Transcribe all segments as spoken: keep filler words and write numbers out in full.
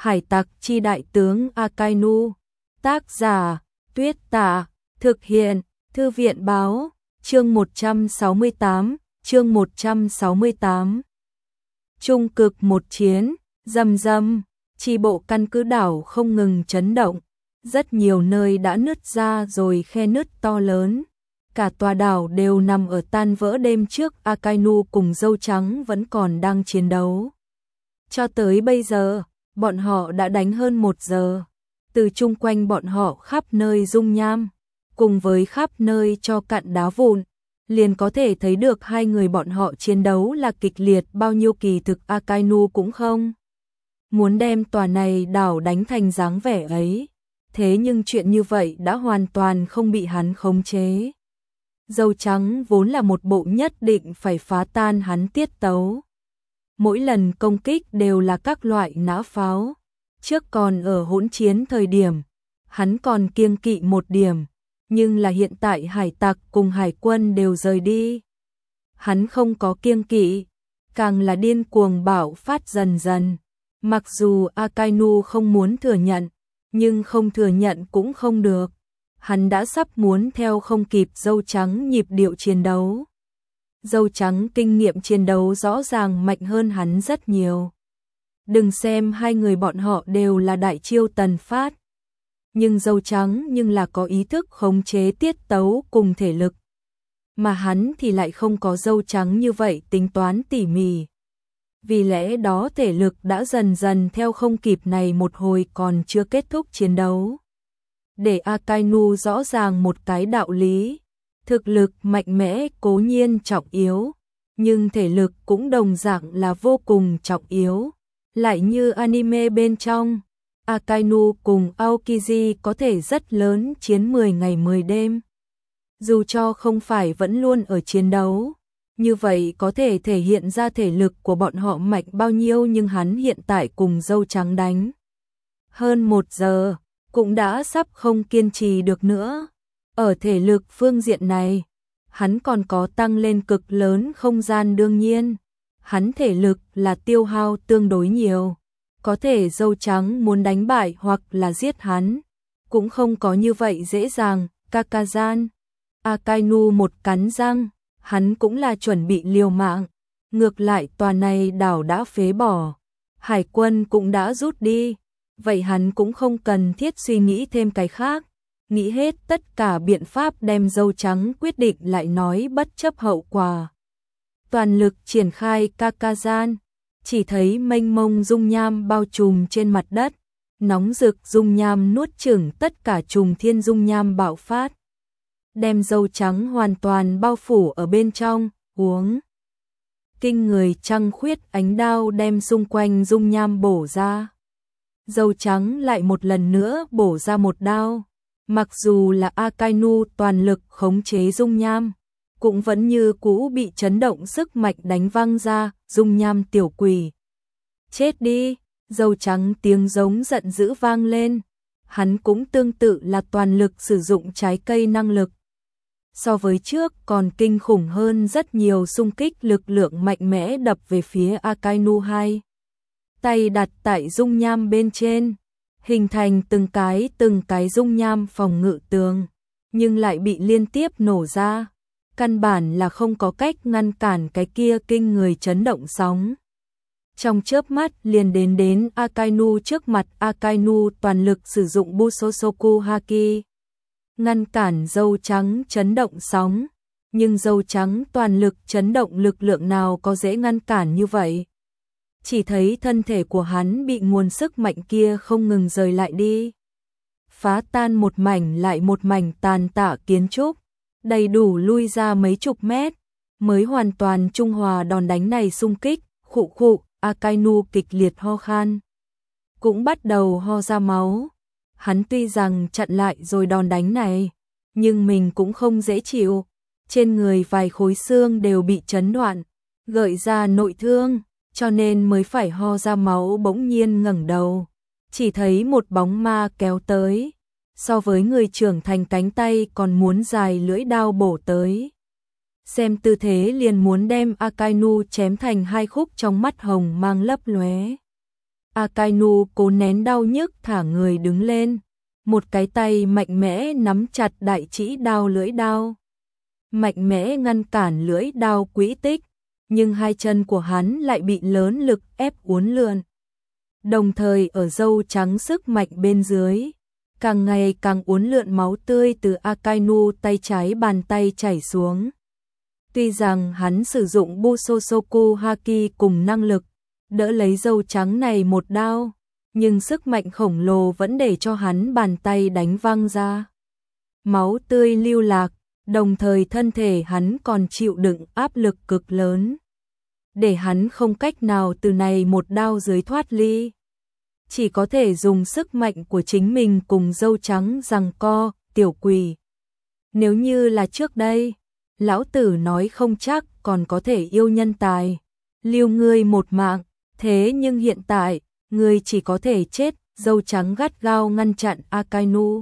Hải tặc chi đại tướng Akainu. Tác giả Tuyết Tạ. Thực hiện Thư viện báo. Chương một trăm sáu mươi tám. Chương một trăm sáu mươi tám. Trung cực một chiến. Rầm rầm. Chi bộ căn cứ đảo không ngừng chấn động. Rất nhiều nơi đã nứt ra rồi khe nứt to lớn. Cả tòa đảo đều nằm ở tan vỡ đêm trước. Akainu cùng Dâu Trắng vẫn còn đang chiến đấu. Cho tới bây giờ, bọn họ đã đánh hơn một giờ. Từ chung quanh bọn họ khắp nơi dung nham, cùng với khắp nơi cho cặn đá vụn, liền có thể thấy được hai người bọn họ chiến đấu là kịch liệt bao nhiêu. Kỳ thực Akainu cũng không muốn đem tòa này đảo đánh thành dáng vẻ ấy. Thế nhưng chuyện như vậy đã hoàn toàn không bị hắn khống chế. Dâu Trắng vốn là một bộ nhất định phải phá tan hắn tiết tấu. Mỗi lần công kích đều là các loại nã pháo. Trước còn ở hỗn chiến thời điểm, hắn còn kiêng kỵ một điểm, nhưng là hiện tại hải tặc cùng hải quân đều rời đi. Hắn không có kiêng kỵ, càng là điên cuồng bạo phát dần dần. Mặc dù Akainu không muốn thừa nhận, nhưng không thừa nhận cũng không được. Hắn đã sắp muốn theo không kịp Dâu Trắng nhịp điệu chiến đấu. Dâu Trắng kinh nghiệm chiến đấu rõ ràng mạnh hơn hắn rất nhiều. Đừng xem hai người bọn họ đều là đại chiêu tần phát, nhưng Dâu Trắng nhưng là có ý thức khống chế tiết tấu cùng thể lực. Mà hắn thì lại không có Dâu Trắng như vậy tính toán tỉ mỉ. Vì lẽ đó thể lực đã dần dần theo không kịp này một hồi còn chưa kết thúc chiến đấu. Để Akainu rõ ràng một cái đạo lý. Thực lực mạnh mẽ cố nhiên trọng yếu, nhưng thể lực cũng đồng dạng là vô cùng trọng yếu. Lại như anime bên trong, Akainu cùng Aokiji có thể rất lớn chiến mười ngày mười đêm. Dù cho không phải vẫn luôn ở chiến đấu, như vậy có thể thể hiện ra thể lực của bọn họ mạnh bao nhiêu. Nhưng hắn hiện tại cùng Dâu Trắng đánh hơn một giờ, cũng đã sắp không kiên trì được nữa. Ở thể lực phương diện này, hắn còn có tăng lên cực lớn không gian. Đương nhiên, hắn thể lực là tiêu hao tương đối nhiều. Có thể Dâu Trắng muốn đánh bại hoặc là giết hắn, cũng không có như vậy dễ dàng. Kakazan, Akainu một cắn răng, hắn cũng là chuẩn bị liều mạng. Ngược lại tòa này đảo đã phế bỏ, hải quân cũng đã rút đi. Vậy hắn cũng không cần thiết suy nghĩ thêm cái khác. Nghĩ hết tất cả biện pháp đem Dâu Trắng quyết định lại nói bất chấp hậu quả. Toàn lực triển khai Kakazan, chỉ thấy mênh mông dung nham bao trùm trên mặt đất, nóng rực dung nham nuốt chửng tất cả trùng thiên dung nham bạo phát, đem Dâu Trắng hoàn toàn bao phủ ở bên trong. Uống kinh người trăng khuyết ánh đao đem xung quanh dung nham bổ ra. Dâu Trắng lại một lần nữa bổ ra một đao. Mặc dù là Akainu toàn lực khống chế dung nham, cũng vẫn như cũ bị chấn động sức mạnh đánh văng ra. Dung nham tiểu quỷ, chết đi! Dâu Trắng tiếng giống giận dữ vang lên. Hắn cũng tương tự là toàn lực sử dụng trái cây năng lực. So với trước còn kinh khủng hơn rất nhiều, xung kích lực lượng mạnh mẽ đập về phía Akainu. Hai tay đặt tại dung nham bên trên, hình thành từng cái từng cái dung nham phòng ngự tường, nhưng lại bị liên tiếp nổ ra. Căn bản là không có cách ngăn cản cái kia kinh người chấn động sóng. Trong chớp mắt liền đến đến Akainu trước mặt. Akainu toàn lực sử dụng Busosoku Haki, ngăn cản Dâu Trắng chấn động sóng. Nhưng Dâu Trắng toàn lực chấn động lực lượng nào có dễ ngăn cản như vậy. Chỉ thấy thân thể của hắn bị nguồn sức mạnh kia không ngừng rời lại đi, phá tan một mảnh lại một mảnh tàn tạ kiến trúc, đầy đủ lui ra mấy chục mét, mới hoàn toàn trung hòa đòn đánh này xung kích. Khụ khụ, Akainu kịch liệt ho khan, cũng bắt đầu ho ra máu. Hắn tuy rằng chặn lại rồi đòn đánh này, nhưng mình cũng không dễ chịu. Trên người vài khối xương đều bị chấn đoạn, gợi ra nội thương, cho nên mới phải ho ra máu. Bỗng nhiên ngẩng đầu, chỉ thấy một bóng ma kéo tới, so với người trưởng thành cánh tay còn muốn dài lưỡi đao bổ tới. Xem tư thế liền muốn đem Akainu chém thành hai khúc, trong mắt hồng mang lấp lóe. Akainu cố nén đau nhức thả người đứng lên, một cái tay mạnh mẽ nắm chặt đại chỉ đao lưỡi đao, mạnh mẽ ngăn cản lưỡi đao quỹ tích, nhưng hai chân của hắn lại bị lớn lực ép uốn lượn. Đồng thời ở râu trắng sức mạnh bên dưới, càng ngày càng uốn lượn máu tươi từ Akainu tay trái bàn tay chảy xuống. Tuy rằng hắn sử dụng Busosoku Haki cùng năng lực đỡ lấy râu trắng này một đao, nhưng sức mạnh khổng lồ vẫn để cho hắn bàn tay đánh văng ra. Máu tươi lưu lạc, đồng thời thân thể hắn còn chịu đựng áp lực cực lớn, để hắn không cách nào từ này một đao dưới thoát ly. Chỉ có thể dùng sức mạnh của chính mình cùng râu trắng giằng co, tiểu quỷ. Nếu như là trước đây, lão tử nói không chắc còn có thể yêu nhân tài, lưu ngươi một mạng, thế nhưng hiện tại, ngươi chỉ có thể chết. Râu trắng gắt gao ngăn chặn Akainu.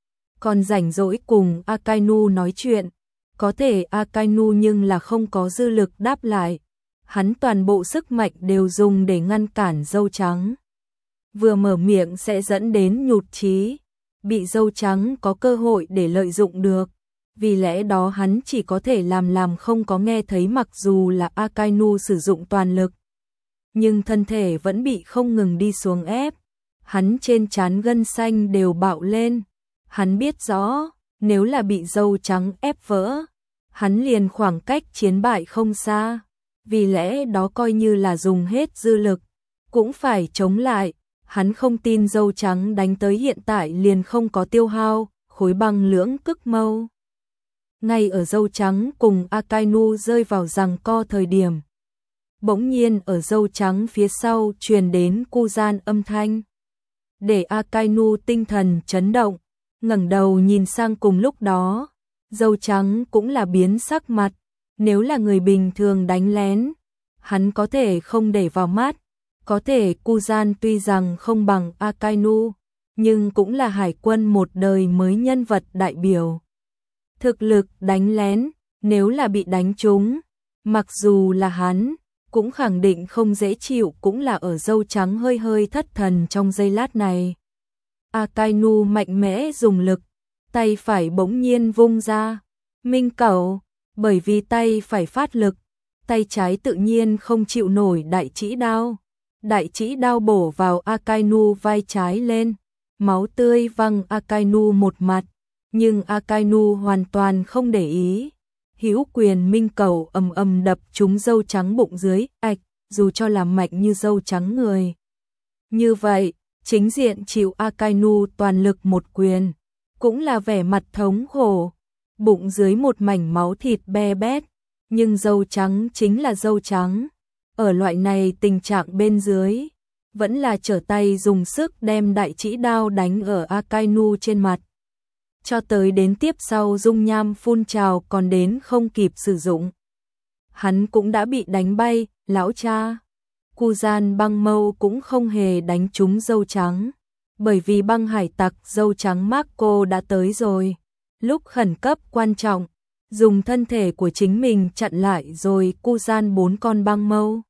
Còn rảnh rỗi cùng Akainu nói chuyện, có thể Akainu nhưng là không có dư lực đáp lại. Hắn toàn bộ sức mạnh đều dùng để ngăn cản râu trắng. Vừa mở miệng sẽ dẫn đến nhụt chí, bị râu trắng có cơ hội để lợi dụng được. Vì lẽ đó hắn chỉ có thể làm làm không có nghe thấy, mặc dù là Akainu sử dụng toàn lực, nhưng thân thể vẫn bị không ngừng đi xuống ép. Hắn trên trán gân xanh đều bạo lên. Hắn biết rõ, nếu là bị râu trắng ép vỡ, hắn liền khoảng cách chiến bại không xa. Vì lẽ đó coi như là dùng hết dư lực, cũng phải chống lại. Hắn không tin râu trắng đánh tới hiện tại liền không có tiêu hao, khối băng lưỡng cức mâu. Ngay ở râu trắng cùng Akainu rơi vào giằng co thời điểm, bỗng nhiên ở râu trắng phía sau truyền đến cu gian âm thanh, để Akainu tinh thần chấn động, ngẩng đầu nhìn sang. Cùng lúc đó, râu trắng cũng là biến sắc mặt. Nếu là người bình thường đánh lén, hắn có thể không để vào mắt. Có thể cu gian tuy rằng không bằng Akainu, nhưng cũng là hải quân một đời mới nhân vật đại biểu. Thực lực đánh lén, nếu là bị đánh trúng, mặc dù là hắn, cũng khẳng định không dễ chịu. Cũng là ở râu trắng hơi hơi thất thần trong giây lát này. Akainu mạnh mẽ dùng lực, tay phải bỗng nhiên vung ra. Minh cẩu, bởi vì tay phải phát lực, tay trái tự nhiên không chịu nổi đại chỉ đao. Đại chỉ đao bổ vào Akainu vai trái lên, máu tươi văng Akainu một mặt, nhưng Akainu hoàn toàn không để ý. Hữu quyền minh cẩu ầm ầm đập trúng râu trắng bụng dưới, ạch, dù cho là mạnh như râu trắng người. Như vậy, chính diện chịu Akainu toàn lực một quyền, cũng là vẻ mặt thống khổ, bụng dưới một mảnh máu thịt be bét, nhưng râu trắng chính là râu trắng. Ở loại này tình trạng bên dưới, vẫn là trở tay dùng sức đem đại chỉ đao đánh ở Akainu trên mặt. Cho tới đến tiếp sau dung nham phun trào còn đến không kịp sử dụng, hắn cũng đã bị đánh bay. Lão cha, cu gian băng mâu cũng không hề đánh trúng râu trắng, bởi vì băng hải tặc râu trắng Marco đã tới rồi. Lúc khẩn cấp quan trọng, dùng thân thể của chính mình chặn lại rồi cu gian bốn con băng mâu.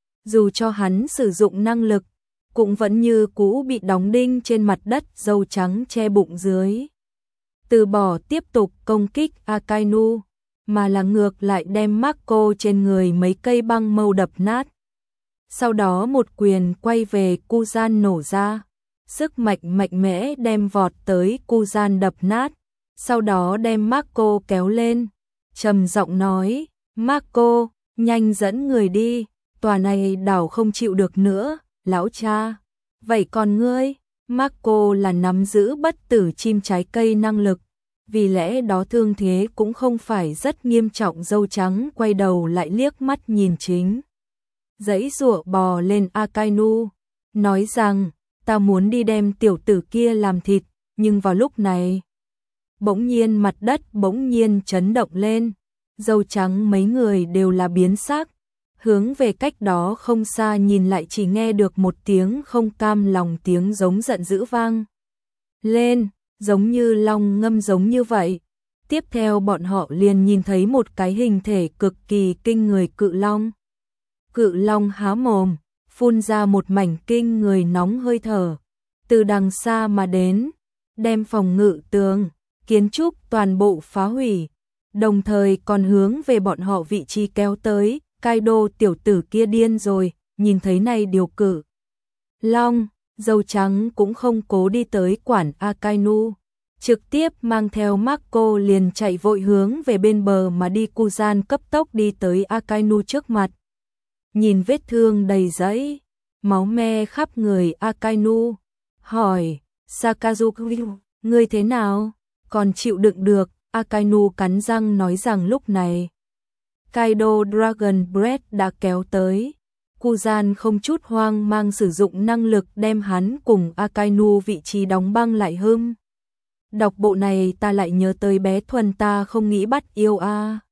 Dù cho hắn sử dụng năng lực, cũng vẫn như cũ bị đóng đinh trên mặt đất. Râu trắng che bụng dưới, từ bỏ tiếp tục công kích Akainu, mà là ngược lại đem Marco trên người mấy cây băng mâu đập nát. Sau đó một quyền quay về cu gian nổ ra, sức mạnh mạnh mẽ đem vọt tới cu gian đập nát. Sau đó đem Marco kéo lên, trầm giọng nói, Marco, nhanh dẫn người đi, tòa này đảo không chịu được nữa. Lão cha, vậy còn ngươi? Marco là nắm giữ bất tử chim trái cây năng lực, vì lẽ đó thương thế cũng không phải rất nghiêm trọng. Râu trắng quay đầu lại liếc mắt nhìn chính giãy giụa bò lên Akainu, nói rằng, ta muốn đi đem tiểu tử kia làm thịt. Nhưng vào lúc này, bỗng nhiên mặt đất bỗng nhiên chấn động lên, râu trắng mấy người đều là biến sắc, hướng về cách đó không xa nhìn lại, chỉ nghe được một tiếng không cam lòng, tiếng giống giận dữ vang lên, giống như long ngâm giống như vậy. Tiếp theo bọn họ liền nhìn thấy một cái hình thể cực kỳ kinh người cự long. Cự long há mồm, phun ra một mảnh kinh người nóng hơi thở, từ đằng xa mà đến, đem phòng ngự tường, kiến trúc toàn bộ phá hủy, đồng thời còn hướng về bọn họ vị trí kéo tới. Kaido tiểu tử kia điên rồi, nhìn thấy này điều cử. Long, dâu trắng cũng không cố đi tới quản Akainu, trực tiếp mang theo Marco liền chạy vội hướng về bên bờ mà đi. Kuzan cấp tốc đi tới Akainu trước mặt. Nhìn vết thương đầy dẫy, máu me khắp người Akainu, hỏi, Sakazuki, ngươi thế nào? Còn chịu đựng được? Akainu cắn răng nói rằng lúc này Kaido Dragon Breath đã kéo tới. Kuzan không chút hoang mang sử dụng năng lực đem hắn cùng Akainu vị trí đóng băng lại hưng. Đọc bộ này ta lại nhớ tới bé Thuần ta không nghĩ bắt yêu a.